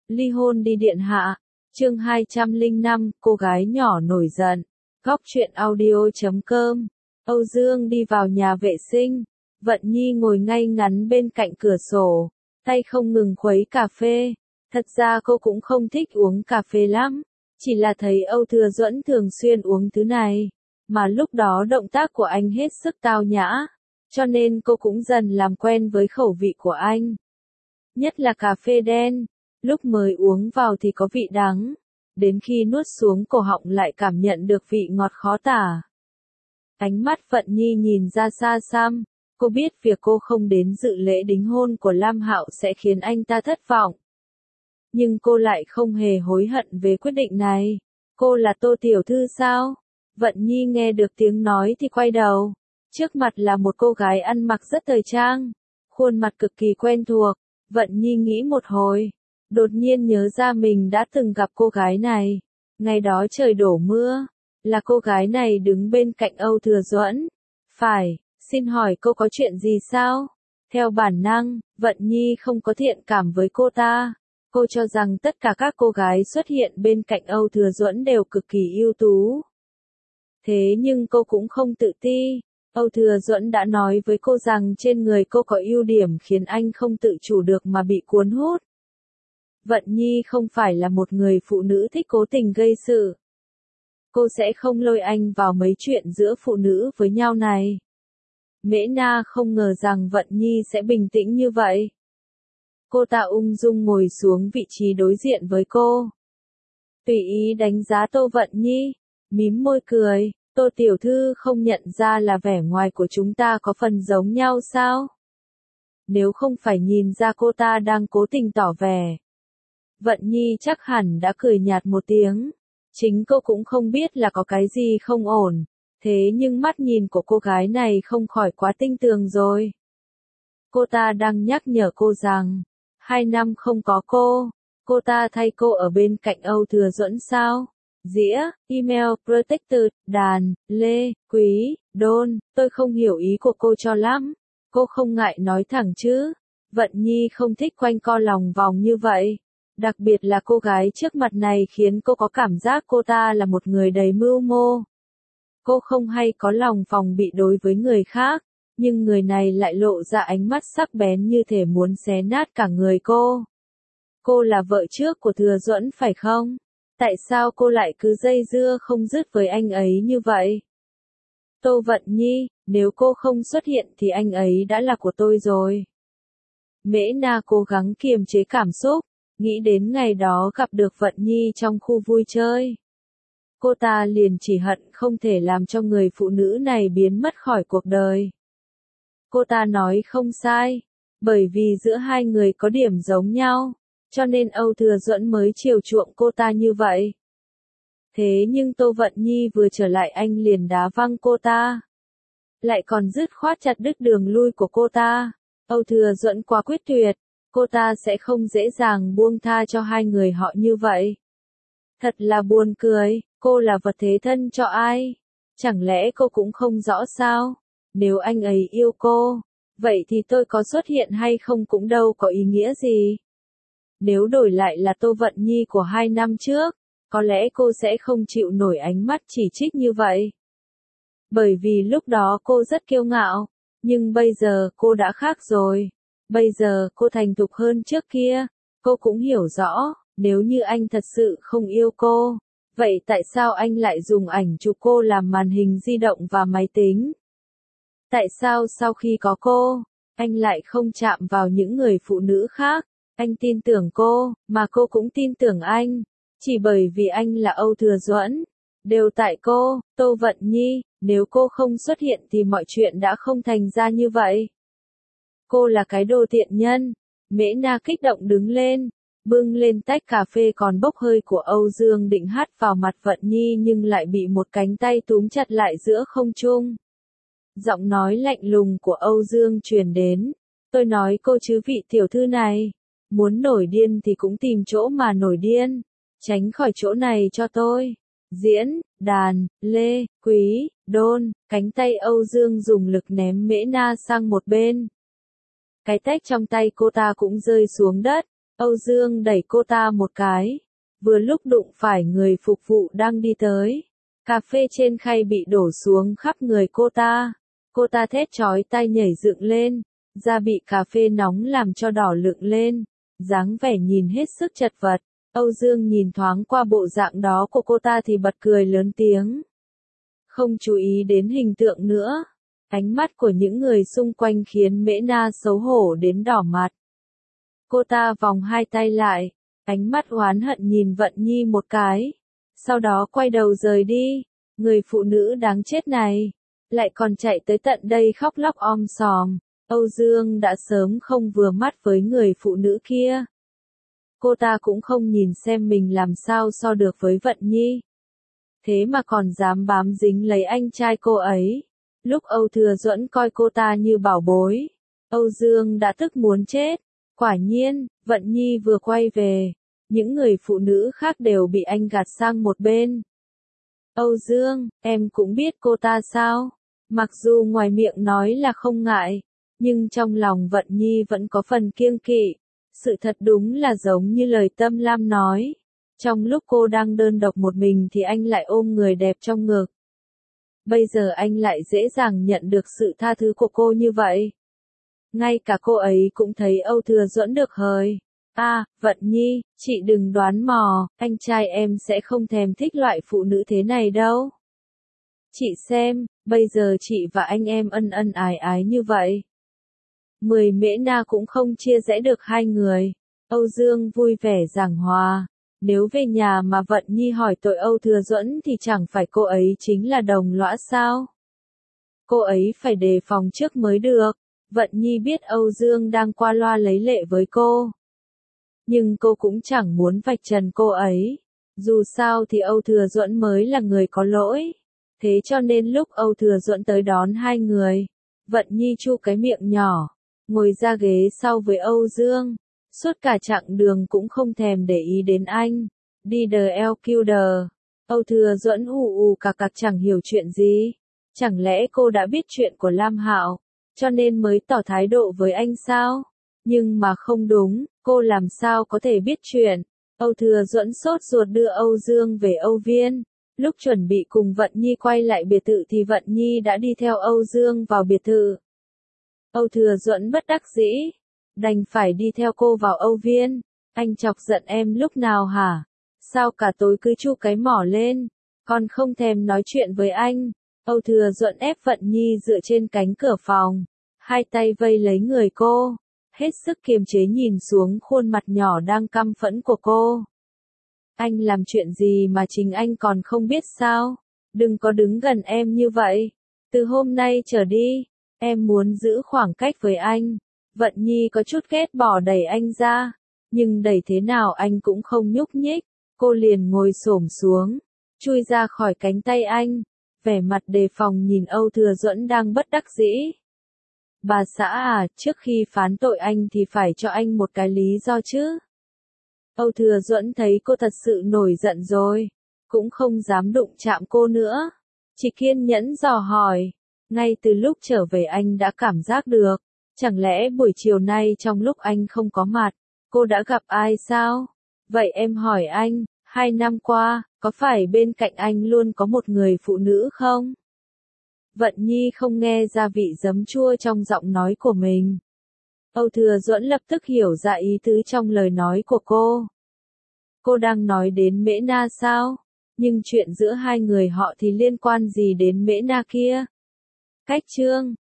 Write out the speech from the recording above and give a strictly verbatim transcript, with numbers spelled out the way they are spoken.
Ly hôn đi điện hạ. Chương hai trăm lẻ năm, cô gái nhỏ nổi giận. Góc truyện audio chấm com. Âu Dương đi vào nhà vệ sinh. Vận Nhi ngồi ngay ngắn bên cạnh cửa sổ, tay không ngừng khuấy cà phê. Thật ra cô cũng không thích uống cà phê lắm, chỉ là thấy Âu Thừa Duẫn thường xuyên uống thứ này, mà lúc đó động tác của anh hết sức tao nhã, cho nên cô cũng dần làm quen với khẩu vị của anh. Nhất là cà phê đen, lúc mới uống vào thì có vị đắng, đến khi nuốt xuống cổ họng lại cảm nhận được vị ngọt khó tả. Ánh mắt Vận Nhi nhìn ra xa xăm, cô biết việc cô không đến dự lễ đính hôn của Lam Hạo sẽ khiến anh ta thất vọng. Nhưng cô lại không hề hối hận về quyết định này. Cô là Tô tiểu thư sao? Vận Nhi nghe được tiếng nói thì quay đầu. Trước mặt là một cô gái ăn mặc rất thời trang, khuôn mặt cực kỳ quen thuộc. Vận Nhi nghĩ một hồi, đột nhiên nhớ ra mình đã từng gặp cô gái này. Ngày đó trời đổ mưa, là cô gái này đứng bên cạnh Âu Thừa Duẫn. Phải, xin hỏi cô có chuyện gì sao? Theo bản năng, Vận Nhi không có thiện cảm với cô ta. Cô cho rằng tất cả các cô gái xuất hiện bên cạnh Âu Thừa Duẫn đều cực kỳ ưu tú. Thế nhưng cô cũng không tự ti. Âu Thừa Duẫn đã nói với cô rằng trên người cô có ưu điểm khiến anh không tự chủ được mà bị cuốn hút. Vận Nhi không phải là một người phụ nữ thích cố tình gây sự. Cô sẽ không lôi anh vào mấy chuyện giữa phụ nữ với nhau này. Mễ Na không ngờ rằng Vận Nhi sẽ bình tĩnh như vậy. Cô ta ung dung ngồi xuống vị trí đối diện với cô. Tùy ý đánh giá Tô Vận Nhi, mím môi cười. Tô tiểu thư không nhận ra là vẻ ngoài của chúng ta có phần giống nhau sao? Nếu không phải nhìn ra cô ta đang cố tình tỏ vẻ. Vận Nhi chắc hẳn đã cười nhạt một tiếng. Chính cô cũng không biết là có cái gì không ổn. Thế nhưng mắt nhìn của cô gái này không khỏi quá tinh tường rồi. Cô ta đang nhắc nhở cô rằng, hai năm không có cô, cô ta thay cô ở bên cạnh Âu Thừa Duẫn sao? Dĩa, email, protector, đàn, lê, quý, đôn, tôi không hiểu ý của cô cho lắm. Cô không ngại nói thẳng chứ. Vận Nhi không thích quanh co lòng vòng như vậy. Đặc biệt là cô gái trước mặt này khiến cô có cảm giác cô ta là một người đầy mưu mô. Cô không hay có lòng phòng bị đối với người khác, nhưng người này lại lộ ra ánh mắt sắc bén như thể muốn xé nát cả người cô. Cô là vợ trước của Thừa Duẫn phải không? Tại sao cô lại cứ dây dưa không dứt với anh ấy như vậy? Tô Vận Nhi, nếu cô không xuất hiện thì anh ấy đã là của tôi rồi. Mễ Na cố gắng kiềm chế cảm xúc, nghĩ đến ngày đó gặp được Vận Nhi trong khu vui chơi. Cô ta liền chỉ hận không thể làm cho người phụ nữ này biến mất khỏi cuộc đời. Cô ta nói không sai, bởi vì giữa hai người có điểm giống nhau, cho nên Âu Thừa Duẫn mới chiều chuộng cô ta như vậy. Thế nhưng Tô Vận Nhi vừa trở lại anh liền đá văng cô ta. Lại còn dứt khoát chặt đứt đường lui của cô ta. Âu Thừa Duẫn quá quyết tuyệt, cô ta sẽ không dễ dàng buông tha cho hai người họ như vậy. Thật là buồn cười, cô là vật thế thân cho ai? Chẳng lẽ cô cũng không rõ sao? Nếu anh ấy yêu cô, vậy thì tôi có xuất hiện hay không cũng đâu có ý nghĩa gì. Nếu đổi lại là Tô Vận Nhi của hai năm trước, có lẽ cô sẽ không chịu nổi ánh mắt chỉ trích như vậy. Bởi vì lúc đó cô rất kiêu ngạo, nhưng bây giờ cô đã khác rồi. Bây giờ cô thành thục hơn trước kia, cô cũng hiểu rõ, nếu như anh thật sự không yêu cô, vậy tại sao anh lại dùng ảnh chụp cô làm màn hình di động và máy tính? Tại sao sau khi có cô, anh lại không chạm vào những người phụ nữ khác? Anh tin tưởng cô, mà cô cũng tin tưởng anh. Chỉ bởi vì anh là Âu Thừa Duẫn. Đều tại cô, Tô Vận Nhi, nếu cô không xuất hiện thì mọi chuyện đã không thành ra như vậy. Cô là cái đồ tiện nhân. Mễ Na kích động đứng lên, bưng lên tách cà phê còn bốc hơi của Âu Dương định hắt vào mặt Vận Nhi nhưng lại bị một cánh tay túm chặt lại giữa không trung. Giọng nói lạnh lùng của Âu Dương truyền đến. Tôi nói cô chứ vị tiểu thư này, muốn nổi điên thì cũng tìm chỗ mà nổi điên. Tránh khỏi chỗ này cho tôi. Diễn, đàn, lê, quý, đôn, cánh tay Âu Dương dùng lực ném Mễ Na sang một bên. Cái tách trong tay cô ta cũng rơi xuống đất. Âu Dương đẩy cô ta một cái, vừa lúc đụng phải người phục vụ đang đi tới. Cà phê trên khay bị đổ xuống khắp người cô ta. Cô ta thét chói tai nhảy dựng lên, da bị cà phê nóng làm cho đỏ lựng lên, dáng vẻ nhìn hết sức chật vật. Âu Dương nhìn thoáng qua bộ dạng đó của cô ta thì bật cười lớn tiếng. Không chú ý đến hình tượng nữa. Ánh mắt của những người xung quanh khiến Mễ Na xấu hổ đến đỏ mặt. Cô ta vòng hai tay lại, ánh mắt oán hận nhìn Vận Nhi một cái. Sau đó quay đầu rời đi. Người phụ nữ đáng chết này, lại còn chạy tới tận đây khóc lóc om sòm. Âu Dương đã sớm không vừa mắt với người phụ nữ kia. Cô ta cũng không nhìn xem mình làm sao so được với Vận Nhi. Thế mà còn dám bám dính lấy anh trai cô ấy. Lúc Âu Thừa Duẫn coi cô ta như bảo bối, Âu Dương đã tức muốn chết. Quả nhiên, Vận Nhi vừa quay về, những người phụ nữ khác đều bị anh gạt sang một bên. Âu Dương, em cũng biết cô ta sao? Mặc dù ngoài miệng nói là không ngại, nhưng trong lòng Vận Nhi vẫn có phần kiêng kỵ. Sự thật đúng là giống như lời Tâm Lam nói. Trong lúc cô đang đơn độc một mình thì anh lại ôm người đẹp trong ngực. Bây giờ anh lại dễ dàng nhận được sự tha thứ của cô như vậy. Ngay cả cô ấy cũng thấy Âu Thừa Duẫn được hời. À, Vận Nhi, chị đừng đoán mò, anh trai em sẽ không thèm thích loại phụ nữ thế này đâu. Chị xem, bây giờ chị và anh em ân ân ái ái như vậy. Mười Mễ Na cũng không chia rẽ được hai người. Âu Dương vui vẻ giảng hòa. Nếu về nhà mà Vận Nhi hỏi tội Âu Thừa Duẫn thì chẳng phải cô ấy chính là đồng lõa sao? Cô ấy phải đề phòng trước mới được. Vận Nhi biết Âu Dương đang qua loa lấy lệ với cô. Nhưng cô cũng chẳng muốn vạch trần cô ấy. Dù sao thì Âu Thừa Duẫn mới là người có lỗi. Thế cho nên lúc Âu Thừa Duẫn tới đón hai người, Vận Nhi chu cái miệng nhỏ, ngồi ra ghế sau với Âu Dương. Suốt cả chặng đường cũng không thèm để ý đến anh. Đi đờ eo kiu đờ. Âu Thừa Duẫn ù ù cạc cạc chẳng hiểu chuyện gì. Chẳng lẽ cô đã biết chuyện của Lam Hạo, cho nên mới tỏ thái độ với anh sao? Nhưng mà không đúng, cô làm sao có thể biết chuyện. Âu Thừa Duẫn sốt ruột đưa Âu Dương về Âu Viên. Lúc chuẩn bị cùng Vận Nhi quay lại biệt thự thì Vận Nhi đã đi theo Âu Dương vào biệt thự. Âu Thừa Duẫn bất đắc dĩ, đành phải đi theo cô vào Âu Viên. Anh chọc giận em lúc nào hả? Sao cả tối cứ chu cái mỏ lên, còn không thèm nói chuyện với anh? Âu Thừa Duẫn ép Vận Nhi dựa trên cánh cửa phòng, hai tay vây lấy người cô, hết sức kiềm chế nhìn xuống khuôn mặt nhỏ đang căm phẫn của cô. Anh làm chuyện gì mà chính anh còn không biết sao? Đừng có đứng gần em như vậy. Từ hôm nay trở đi, em muốn giữ khoảng cách với anh. Vận Nhi có chút ghét bỏ đẩy anh ra, nhưng đẩy thế nào anh cũng không nhúc nhích. Cô liền ngồi xổm xuống, chui ra khỏi cánh tay anh, vẻ mặt đề phòng nhìn Âu Thừa Duẫn đang bất đắc dĩ. Bà xã à, trước khi phán tội anh thì phải cho anh một cái lý do chứ. Âu Thừa Duẫn thấy cô thật sự nổi giận rồi, cũng không dám đụng chạm cô nữa. Chỉ kiên nhẫn dò hỏi, ngay từ lúc trở về anh đã cảm giác được, chẳng lẽ buổi chiều nay trong lúc anh không có mặt, cô đã gặp ai sao? Vậy em hỏi anh, hai năm qua, có phải bên cạnh anh luôn có một người phụ nữ không? Vận Nhi không nghe ra vị giấm chua trong giọng nói của mình. Âu Thừa Duẫn lập tức hiểu ra ý tứ trong lời nói của cô. Cô đang nói đến Mễ Na sao? Nhưng chuyện giữa hai người họ thì liên quan gì đến Mễ Na kia? Cách chương